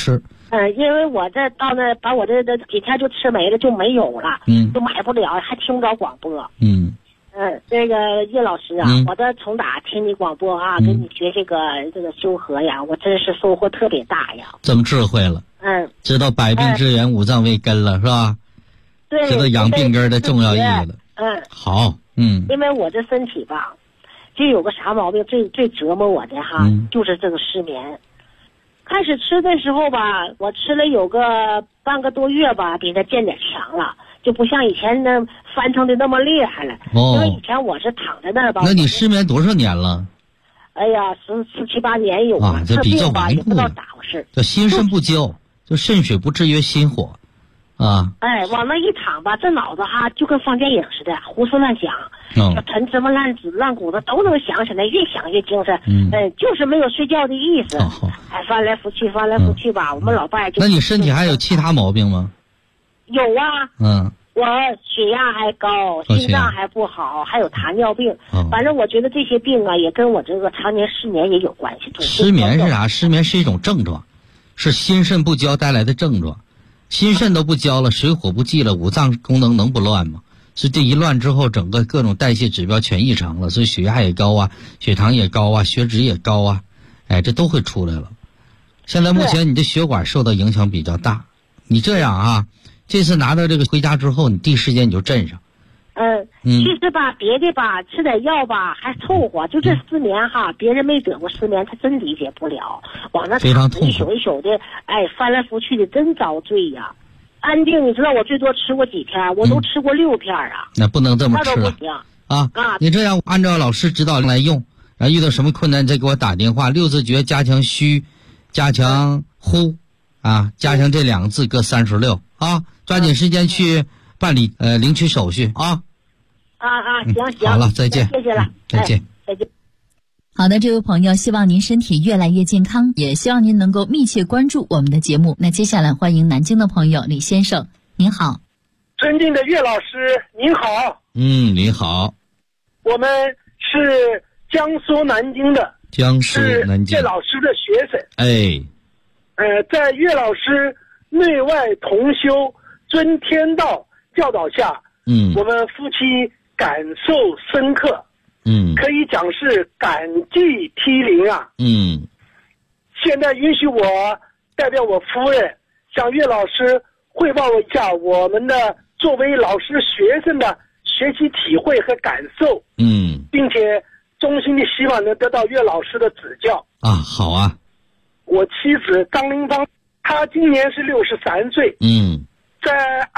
因为我这到那把我这几天就吃没了，就没有了，就买不了，还听不着广播。那个叶老师啊，我这从打听你广播啊，跟你学这个修和呀，我真是收获特别大呀。 这么智慧了，知道百病之源，五脏为根了，是吧？ 对， 知道养病根的重要意义了。好， 因为我这身体吧，就有个啥毛病，最折磨我的哈，就是这个失眠。开始吃的时候吧，我吃了有个半个多月吧，比它见点强了，就不像以前那翻腾的那么厉害了。因为以前我是躺在那儿吧。 那你失眠多少年了？ 哎呀，17、18年有啊，这比较顽固。 也不知道咋回事。 叫心肾不交，就肾水不制约心火。 往那一躺吧，这脑子哈就跟放电影似的，胡思乱想，陈芝麻烂谷子都能想起来，越想越精神。就是没有睡觉的意思。还翻来覆去吧。我们老伴就。 那你身体还有其他毛病吗？ 有啊。我血压还高，心脏还不好，还有糖尿病。反正我觉得这些病啊，也跟我这个常年失眠也有关系。 失眠是啥？失眠是一种症状，是心肾不交带来的症状。心肾都不交了，水火不济了，五脏功能能不乱吗？所以这一乱之后，整个各种代谢指标全异常了，所以血压也高啊，血糖也高啊，血脂也高啊，这都会出来了。现在目前你的血管受到影响比较大，你这样啊，这次拿到这个回家之后，你第一时间你就镇上。 其实吧，别的吧，吃点药吧还凑合，就这失眠哈，别人没得过失眠，他真理解不了。往那躺着一宿一宿的，翻来覆去的，真遭罪呀。安定，你知道我最多吃过几片？我都吃过6片啊。 那不能这么吃了。 那都不行啊！ 你这样按照老师指导来用，然后遇到什么困难再给我打电话。6字诀加强虚，加强呼，加强这2个字各36啊，抓紧时间去办理领取手续啊。 行， 好了，再见， 谢谢了， 再见。 好的，这位朋友，希望您身体越来越健康，也希望您能够密切关注我们的节目。那接下来欢迎南京的朋友李先生，您好。 尊敬的岳老师，您好。 您好。 我们是江苏南京的， 是岳老师的学生。在岳老师内外同修、尊天道教导下，我们夫妻感受深刻，可以讲是感激涕零啊。现在允许我代表我夫人向岳老师汇报一下我们的作为老师学生的学习体会和感受，并且衷心的希望能得到岳老师的指教。 好啊。 我妻子张林芳，她今年是63岁，在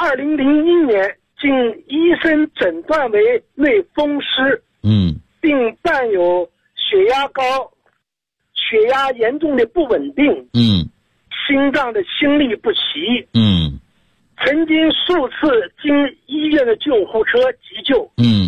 2001年经医生诊断为类风湿，并伴有血压高、血压严重的不稳定，心脏的心律不齐，曾经数次经医院的救护车急救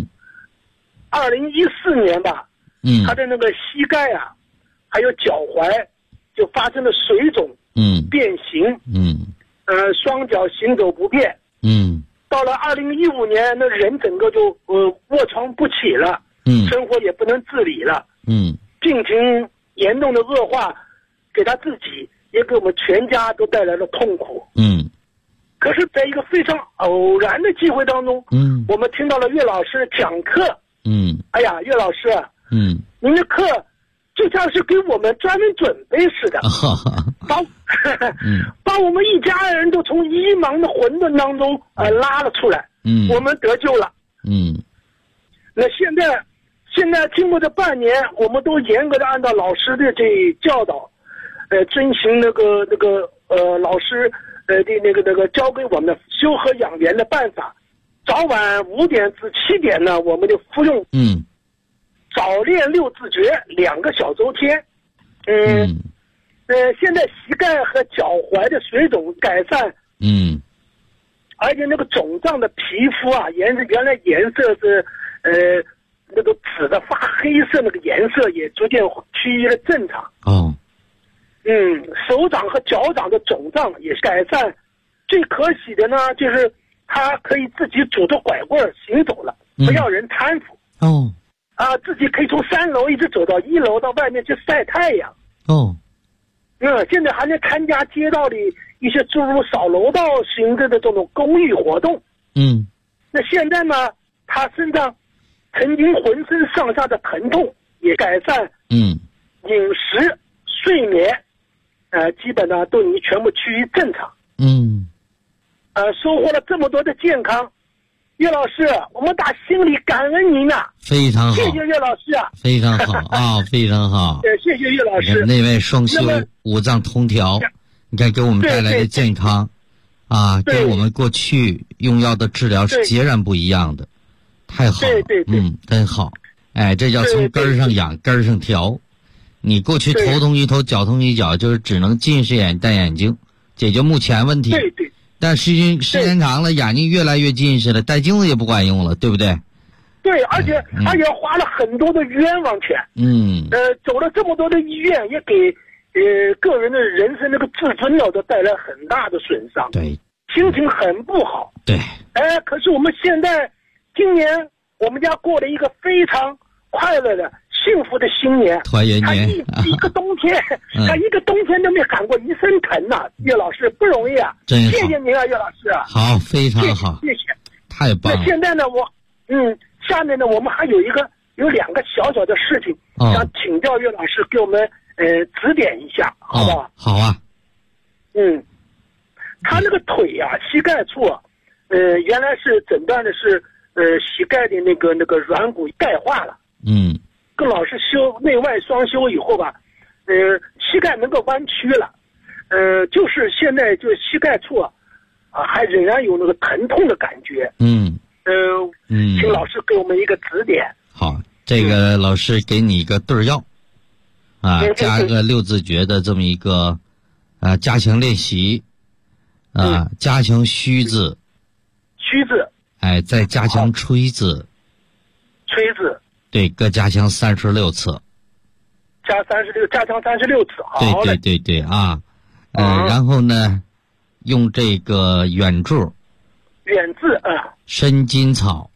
，2014年吧，他的那个膝盖啊，还有脚踝就发生了水肿，变形，双脚行走不便，到了2015年，那人整个就卧床不起了，生活也不能自理了，病情严重的恶化，给他自己也给我们全家都带来了痛苦。可是在一个非常偶然的机会当中，我们听到了岳老师讲课，哎呀，岳老师，您的课就像是给我们专门准备似的，把我们一家人都从迷茫的混沌当中拉了出来，我们得救了。那现在经过这半年，我们都严格的按照老师的这教导，遵循那个老师的那个教给我们的修和养元的办法，早晚5点至7点呢，我们就服用早练6字诀2个小周天。现在膝盖和脚踝的水肿改善，而且那个肿胀的皮肤啊，原来颜色是那个紫的发黑色，那个颜色也逐渐趋于了正常。手掌和脚掌的肿胀也改善。最可喜的呢，就是他可以自己拄着拐棍行走了，不要人搀扶。自己可以从3楼一直走到1楼，到外面去晒太阳。现在还能参加街道里一些诸如扫楼道性质的这种公益活动。那现在呢，他身上曾经浑身上下的疼痛也改善，饮食、睡眠，基本上都已经全部趋于正常。收获了这么多的健康，岳老师，我们打心里感恩您呐， 非常好， 谢谢岳老师啊， 非常好啊，非常好。 对，谢谢岳老师。 内外双修，五脏同调，你看给我们带来的健康，跟我们过去用药的治疗是截然不一样的，太好了，真好。这叫从根儿上养，根儿上调。你过去头痛一头，脚痛一脚，就是只能近视眼戴眼镜，解决目前问题。 对。 但时间长了，眼睛越来越近视了，戴镜子也不管用了，对不对？ 对，而且花了很多的冤枉钱。走了这么多的医院，也给个人的人生那个自尊都带来很大的损伤。 对， 心情很不好。 对。 可是我们现在今年我们家过了一个非常快乐的幸福的新年， 团圆年。 他一个冬天，他一个冬天都没喊过一声疼呐，岳老师不容易啊！ 真好， 谢谢您啊，岳老师。 好，非常好， 谢谢， 太棒了。 那现在呢，下面呢，我们还有两个小小的事情，想请教岳老师给我们指点一下，好不好？ 好啊。 他那个腿啊，膝盖处，原来是诊断的是膝盖的那个软骨钙化了。跟老师修内外双修以后吧，膝盖能够弯曲了，就是现在就膝盖处还仍然有那个疼痛的感觉。请老师给我们一个指点。 好，这个老师给你一个对药，加个六字诀的这么一个加强练习，加强虚字，再加强吹字。对，各加强36次， 加强36次，好嘞。 对然后呢，用这个远志生筋草，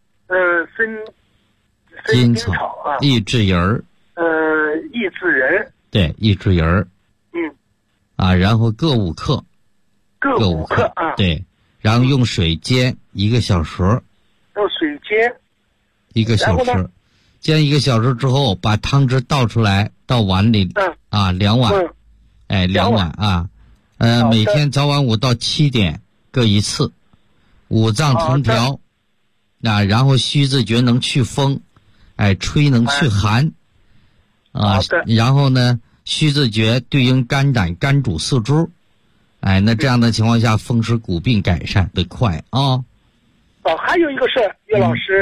生筋草益智仁儿， 益智仁， 对，益智仁儿，然后各5克， 各5克对，然后用水煎1个小时， 用水煎 1个小时。煎1个小时之后，把汤汁倒出来，倒碗里，2碗，2碗每天早晚5到7点各1次，五脏同调，然后虚字诀能祛风，吹能祛寒，然后呢，虚字诀对应肝胆，肝主四肢，那这样的情况下，风湿骨病改善得快啊。 还有一个事，岳老师，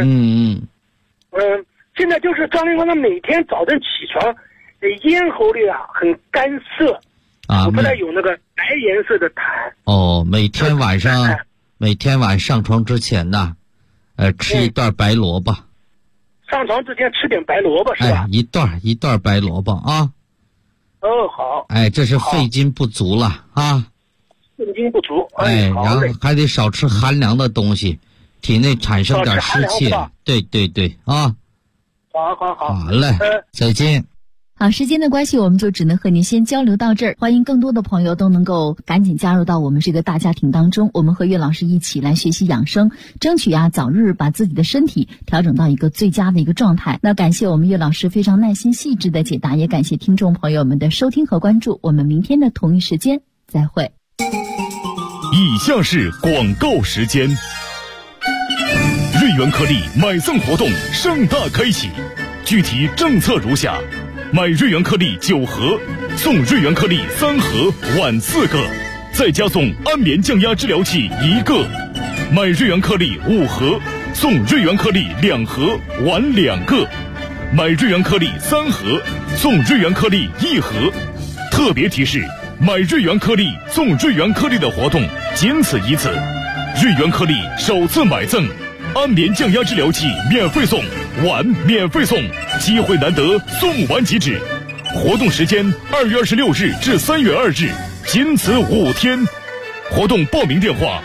现在就是张林光，他每天早晨起床，咽喉里很干涩，吐出来有那个白颜色的痰。 每天晚上床之前呢，吃一段白萝卜。 上床之前吃点白萝卜是吧？ 一段白萝卜啊。 好。 这是肺筋不足了啊。 肺筋不足。 然后还得少吃寒凉的东西，体内产生点湿气。对啊。好嘞，再见。 好，时间的关系，我们就只能和您先交流到这儿。欢迎更多的朋友都能够赶紧加入到我们这个大家庭当中，我们和岳老师一起来学习养生，争取早日把自己的身体调整到一个最佳的一个状态。那感谢我们岳老师非常耐心细致的解答，也感谢听众朋友们的收听和关注。我们明天的同一时间再会。 以下是广告时间。瑞元颗粒买赠活动盛大开启，具体政策如下：买瑞元颗粒9盒，送瑞元颗粒3盒，晚4个，再加送安眠降压治疗器1个；买瑞元颗粒5盒，送瑞元颗粒2盒，晚2个；买瑞元颗粒3盒，送瑞元颗粒1盒。特别提示：买瑞元颗粒送瑞元颗粒的活动仅此一次，瑞元颗粒首次买赠。安眠降压治疗器免费送，碗免费送，机会难得，送完即止。活动时间2月26日至3月2日，仅此5天。活动报名电话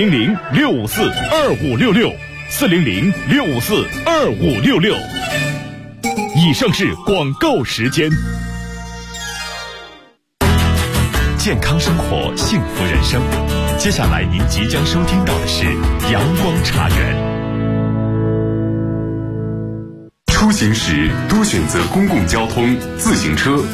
400-654-2566，400-654-2566。以上是广告时间。 健康生活，幸福人生。接下来您即将收听到的是阳光茶园。出行时多选择公共交通、自行车